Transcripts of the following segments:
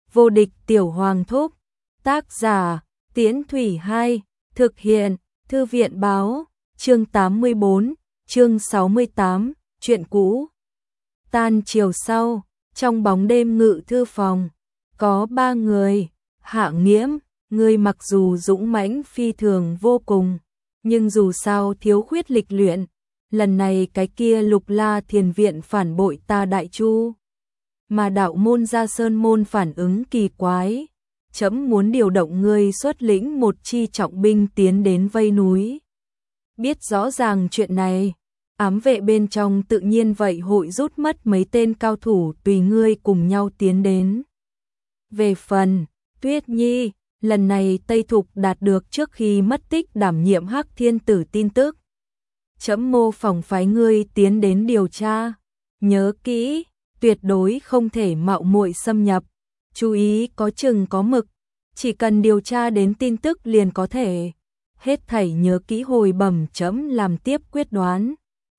Vô địch tiểu hoàng thúc. Tác giả, Tiễn Thủy 2, thực hiện, Thư viện báo, chương 84, chương 68, chuyện cũ. Tan chiều sau, trong bóng đêm ngự thư phòng, có 3 người. Hạ Nghiễm, người mặc dù dũng mãnh phi thường vô cùng, nhưng dù sao thiếu khuyết lịch luyện, lần này cái kia Lục La Thiền viện phản bội ta Đại Chu, mà đạo môn Gia Sơn môn phản ứng kỳ quái, trẫm muốn điều động ngươi xuất lĩnh một chi trọng binh tiến đến vây núi. Biết rõ ràng chuyện này, ám vệ bên trong tự nhiên vậy hội rút mất mấy tên cao thủ tùy ngươi cùng nhau tiến đến. Về phần Tuyết Nhi, lần này Tây Thục đạt được trước khi mất tích đảm nhiệm Hắc Thiên Tử tin tức. Trẫm mô phỏng phái ngươi tiến đến điều tra. Nhớ kỹ, tuyệt đối không thể mạo muội xâm nhập. Chú ý có chừng có mực, chỉ cần điều tra đến tin tức liền có thể. Hết thảy nhớ kỹ hồi bẩm trẫm làm tiếp quyết đoán.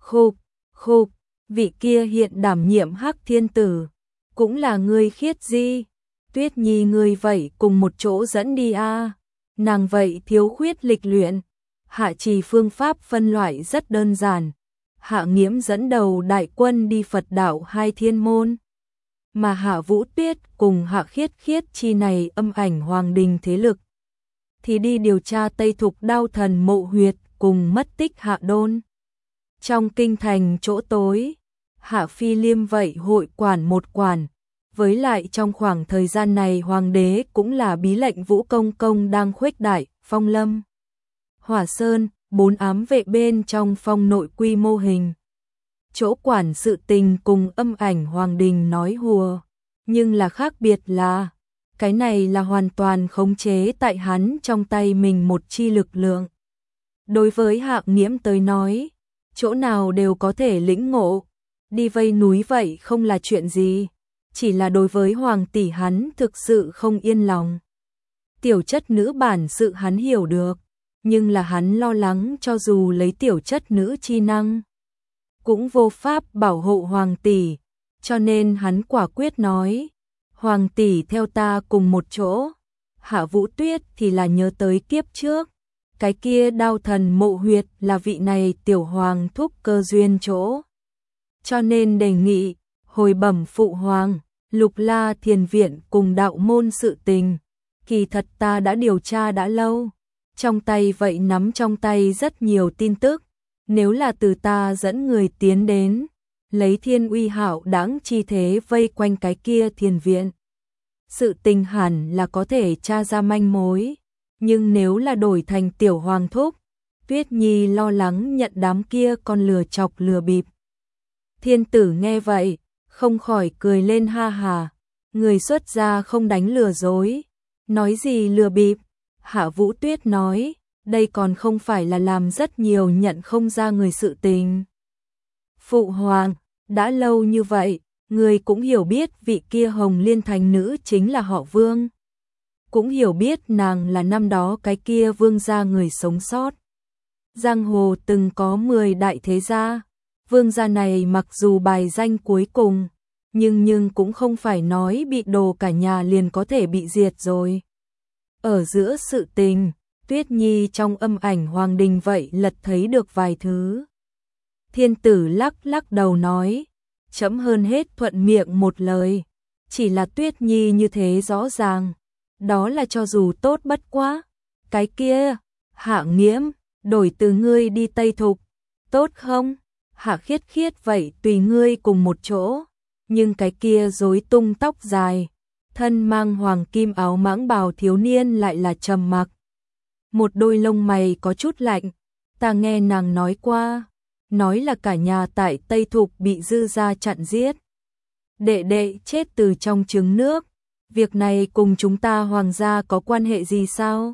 Khục, vị kia hiện đảm nhiệm Hắc Thiên Tử, cũng là ngươi Khiết Di. Tuyết Nhi ngươi vậy cùng một chỗ dẫn đi a. Nàng vậy thiếu khuyết lịch luyện. Hạ Trì phương pháp phân loại rất đơn giản. Hạ Nghiễm dẫn đầu đại quân đi Phật đạo 2 thiên môn, mà Hạ Vũ Tuyết cùng Hạ Khiết Khiết chi này âm ảnh hoàng đình thế lực thì đi điều tra Tây Thục Đao Thần mộ huyệt cùng mất tích Hạ Đôn. Trong kinh thành chỗ tối, Hạ Phi Liêm vậy hội quản một quản, với lại trong khoảng thời gian này hoàng đế cũng là bí lệnh Vũ Công Công đang khuếch đại, Phong Lâm, Hỏa Sơn, 4 ám vệ bên trong phong nội quy mô hình. Chỗ quản sự tình cùng âm ảnh hoàng đình nói hùa, nhưng là khác biệt là, cái này là hoàn toàn khống chế tại hắn trong tay mình một chi lực lượng. Đối với Hạ Nghiễm tới nói, chỗ nào đều có thể lĩnh ngộ, đi vây núi vậy không là chuyện gì, chỉ là đối với hoàng tỷ hắn thực sự không yên lòng. Tiểu chất nữ bản sự hắn hiểu được, nhưng là hắn lo lắng cho dù lấy tiểu chất nữ chi năng, cũng vô pháp bảo hộ hoàng tỷ, cho nên hắn quả quyết nói, hoàng tỷ theo ta cùng một chỗ. Hạ Vũ Tuyết thì là nhớ tới kiếp trước, cái kia Đao Thần mộ huyệt là vị này tiểu hoàng thúc cơ duyên chỗ, cho nên đề nghị hồi bẩm phụ hoàng, Lục La Thiền viện cùng đạo môn sự tình, kỳ thật ta đã điều tra đã lâu, trong tay vậy nắm trong tay rất nhiều tin tức, nếu là từ ta dẫn người tiến đến, lấy thiên uy hạo đãng chi thế vây quanh cái kia thiền viện, sự tình hẳn là có thể tra ra manh mối, nhưng nếu là đổi thành tiểu hoàng thúc, Tuyết Nhi lo lắng nhận đám kia con lừa chọc lừa bịp. Thiên tử nghe vậy, không khỏi cười lên ha hà, người xuất gia không đánh lừa dối, nói gì lừa bịp. Hạ Vũ Tuyết nói, đây còn không phải là làm rất nhiều nhận không ra người sự tình. Phụ hoàng, đã lâu như vậy, người cũng hiểu biết vị kia Hồng Liên Thành nữ chính là họ Vương. Cũng hiểu biết nàng là năm đó cái kia vương gia người sống sót. Giang hồ từng có 10 đại thế gia, vương gia này mặc dù bài danh cuối cùng, nhưng cũng không phải nói bị đồ cả nhà liền có thể bị diệt rồi. Ở giữa sự tình, Tuyết Nhi trong âm ảnh hoàng đình vậy lật thấy được vài thứ. Thiên tử lắc đầu nói, chấm hơn hết thuận miệng một lời, chỉ là Tuyết Nhi như thế rõ ràng, đó là cho dù tốt bất quá. Cái kia, Hạ Nghiễm, đổi từ ngươi đi Tây Thục, tốt không? Hạ Khiết Khiết vậy tùy ngươi cùng một chỗ, nhưng cái kia rối tung tóc dài, thân mang hoàng kim áo mãng bào thiếu niên lại là trầm mặc. Một đôi lông mày có chút lạnh, ta nghe nàng nói qua, nói là cả nhà tại Tây Thục bị dư gia chặn giết. Đệ đệ chết từ trong trứng nước, việc này cùng chúng ta hoàng gia có quan hệ gì sao?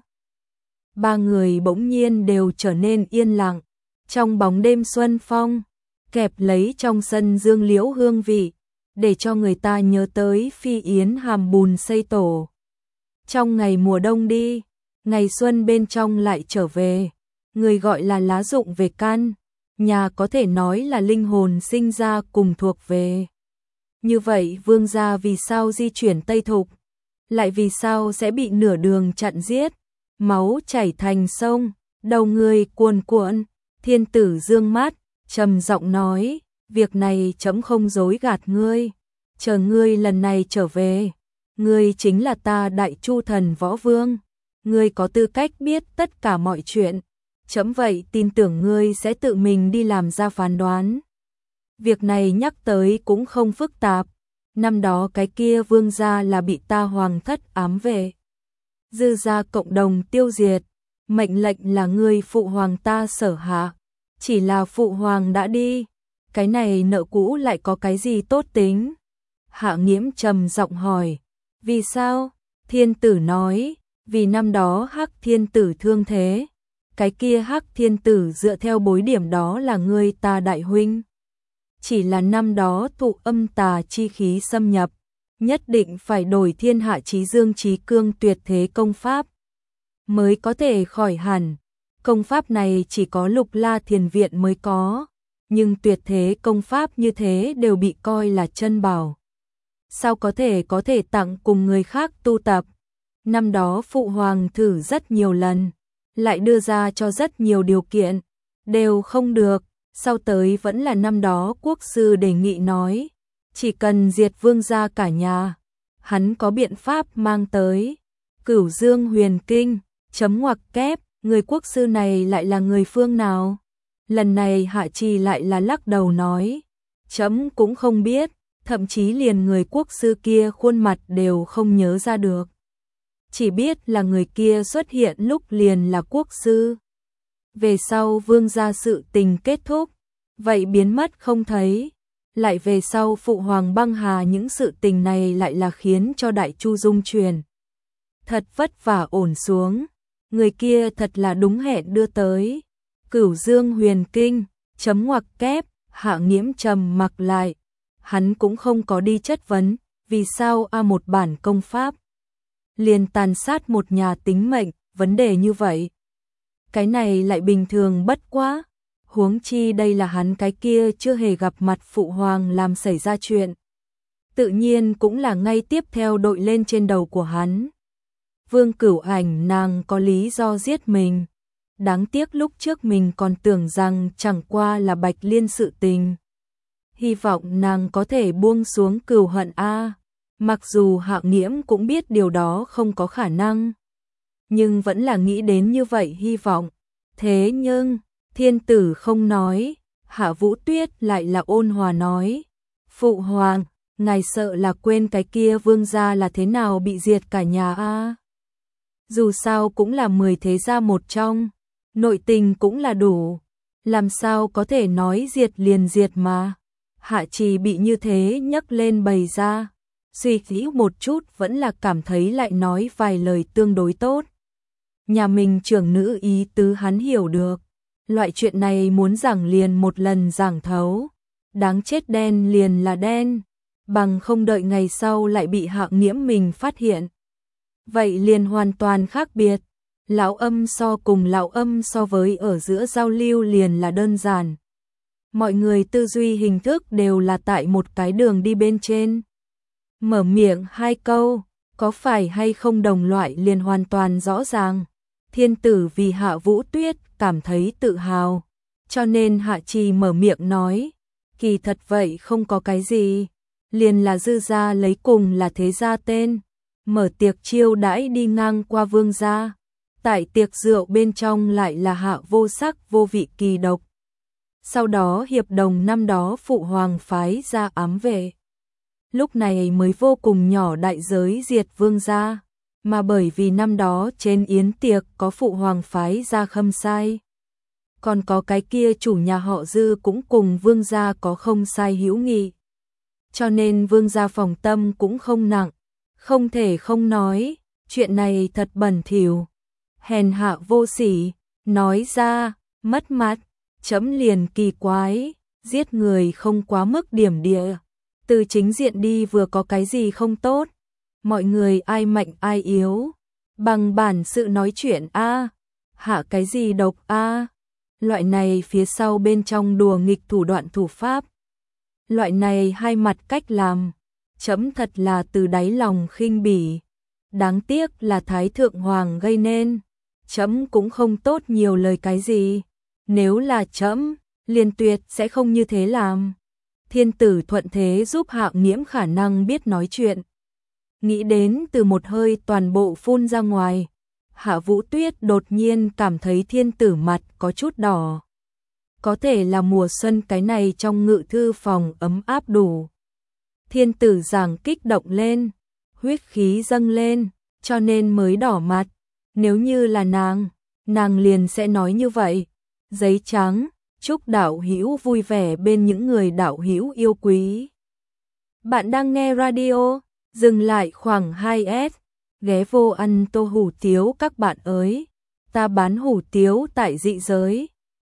3 người bỗng nhiên đều trở nên yên lặng, trong bóng đêm xuân phong, kẹp lấy trong sân dương liễu hương vị, để cho người ta nhớ tới phi yến hàm bùn xây tổ. Trong ngày mùa đông đi, ngày xuân bên trong lại trở về, người gọi là lá rụng về căn, nhà có thể nói là linh hồn sinh ra cùng thuộc về. Như vậy vương gia vì sao di chuyển Tây Thục? lại vì sao sẽ bị nửa đường chặn giết, máu chảy thành sông, đầu người cuồn cuộn. Thiên tử dương mắt, trầm giọng nói, việc này trẫm không dối gạt ngươi, chờ ngươi lần này trở về, ngươi chính là ta Đại Chu Thần Võ Vương, ngươi có tư cách biết tất cả mọi chuyện, trẫm vậy tin tưởng ngươi sẽ tự mình đi làm ra phán đoán. Việc này nhắc tới cũng không phức tạp, năm đó cái kia vương gia là bị ta hoàng thất ám vệ, dư gia cộng đồng tiêu diệt, mệnh lệnh là ngươi phụ hoàng ta sở hạ, chỉ là phụ hoàng đã đi, cái này nợ cũ lại có cái gì tốt tính? Hạ Nghiễm trầm giọng hỏi, vì sao? Thiên tử nói, vì năm đó Hắc Thiên tử thương thế, cái kia Hắc Thiên tử dựa theo bối điểm đó là ngươi ta đại huynh. Chỉ là năm đó thụ âm tà chi khí xâm nhập, nhất định phải đổi thiên hạ chí dương chí cương tuyệt thế công pháp, mới có thể khỏi hẳn. Công pháp này chỉ có Lục La Thiền Viện mới có, nhưng tuyệt thế công pháp như thế đều bị coi là chân bảo. Sao có thể tặng cùng người khác tu tập? Năm đó phụ hoàng thử rất nhiều lần, lại đưa ra cho rất nhiều điều kiện, đều không được, sau tới vẫn là năm đó quốc sư đề nghị nói, chỉ cần diệt vương gia cả nhà, hắn có biện pháp mang tới. Cửu Dương Huyền Kinh, chấm ngoặc kép, người quốc sư này lại là người phương nào? Lần này Hạ Trì lại là lắc đầu nói, chấm cũng không biết, thậm chí liền người quốc sư kia khuôn mặt đều không nhớ ra được. Chỉ biết là người kia xuất hiện lúc liền là quốc sư. Về sau vương gia sự tình kết thúc, vậy biến mất không thấy. Lại về sau phụ hoàng băng hà những sự tình này lại là khiến cho Đại Chu dung truyền. Thật vất vả ổn xuống, người kia thật là đúng hẹn đưa tới. Cửu Dương Huyền Kinh, chấm ngoặc kép, Hạ Nghiễm trầm mặc lại. Hắn cũng không có đi chất vấn, vì sao một bản công pháp liền tàn sát một nhà tính mệnh, vấn đề như vậy. Cái này lại bình thường bất quá, huống chi đây là hắn cái kia chưa hề gặp mặt phụ hoàng làm xảy ra chuyện. Tự nhiên cũng là ngay tiếp theo đội lên trên đầu của hắn. Vương Cửu Ảnh nàng có lý do giết mình. Đáng tiếc lúc trước mình còn tưởng rằng chẳng qua là Bạch Liên sự tình. Hy vọng nàng có thể buông xuống cừu hận a. Mặc dù Hạ Nghiễm cũng biết điều đó không có khả năng, nhưng vẫn là nghĩ đến như vậy hy vọng. Thế nhưng, thiên tử không nói, Hạ Vũ Tuyết lại là ôn hòa nói, phụ hoàng, ngài sợ là quên cái kia vương gia là thế nào bị diệt cả nhà a. Dù sao cũng là 10 thế gia một trong, nội tình cũng là đủ, làm sao có thể nói diệt liền diệt mà. Hạ Trì bị như thế nhấc lên bày ra, suy nghĩ một chút vẫn là cảm thấy lại nói vài lời tương đối tốt. Nhà mình trưởng nữ ý tứ hắn hiểu được, loại chuyện này muốn giảng liền một lần giảng thấu, đáng chết đen liền là đen, bằng không đợi ngày sau lại bị Hạ Nghiễm mình phát hiện. Vậy liền hoàn toàn khác biệt, lão âm so cùng lão âm so với ở giữa giao lưu liền là đơn giản. Mọi người tư duy hình thức đều là tại một cái đường đi bên trên. Mở miệng hai câu, có phải hay không đồng loại liền hoàn toàn rõ ràng. Thiên tử vì Hạ Vũ Tuyết cảm thấy tự hào, cho nên Hạ Trì mở miệng nói, kỳ thật vậy không có cái gì, liền là dư gia lấy cùng là thế gia tên, mở tiệc chiêu đãi đi ngang qua vương gia, tại tiệc rượu bên trong lại là Hạ vô sắc vô vị kỳ độc. Sau đó hiệp đồng năm đó phụ hoàng phái ra ám vệ, lúc này mới vô cùng nhỏ đại giới diệt vương gia, mà bởi vì năm đó trên yến tiệc có phụ hoàng phái ra khâm sai. Còn có cái kia chủ nhà họ Dư cũng cùng vương gia có không sai hữu nghị. Cho nên vương gia phòng tâm cũng không nặng, không thể không nói, chuyện này thật bẩn thỉu, hèn hạ vô sỉ, nói ra, mất mặt, chấm liền kỳ quái, giết người không quá mức điểm địa, từ chính diện đi vừa có cái gì không tốt, mọi người ai mạnh ai yếu, bằng bản sự nói chuyện a, hạ cái gì độc a, loại này phía sau bên trong đùa nghịch thủ đoạn thủ pháp, loại này hai mặt cách làm, chấm thật là từ đáy lòng khinh bỉ. đáng tiếc là Thái Thượng Hoàng gây nên. Trẫm cũng không tốt nhiều lời cái gì. Nếu là trẫm, liền tuyệt sẽ không như thế làm. Thiên tử thuận thế giúp Hạo Nghiễm khả năng biết nói chuyện. Nghĩ đến từ một hơi toàn bộ phun ra ngoài. Hạ Vũ Tuyết đột nhiên cảm thấy thiên tử mặt có chút đỏ. Có thể là mùa xuân cái này trong ngự thư phòng ấm áp đủ. Thiên tử giảng kích động lên, huyết khí dâng lên, cho nên mới đỏ mặt. Nếu như là nàng liền sẽ nói như vậy. Giấy trắng, chúc đạo hữu vui vẻ bên những người đạo hữu yêu quý. Bạn đang nghe radio, dừng lại khoảng 2S, ghé vô ăn tô hủ tiếu các bạn ơi. Ta bán hủ tiếu tại dị giới.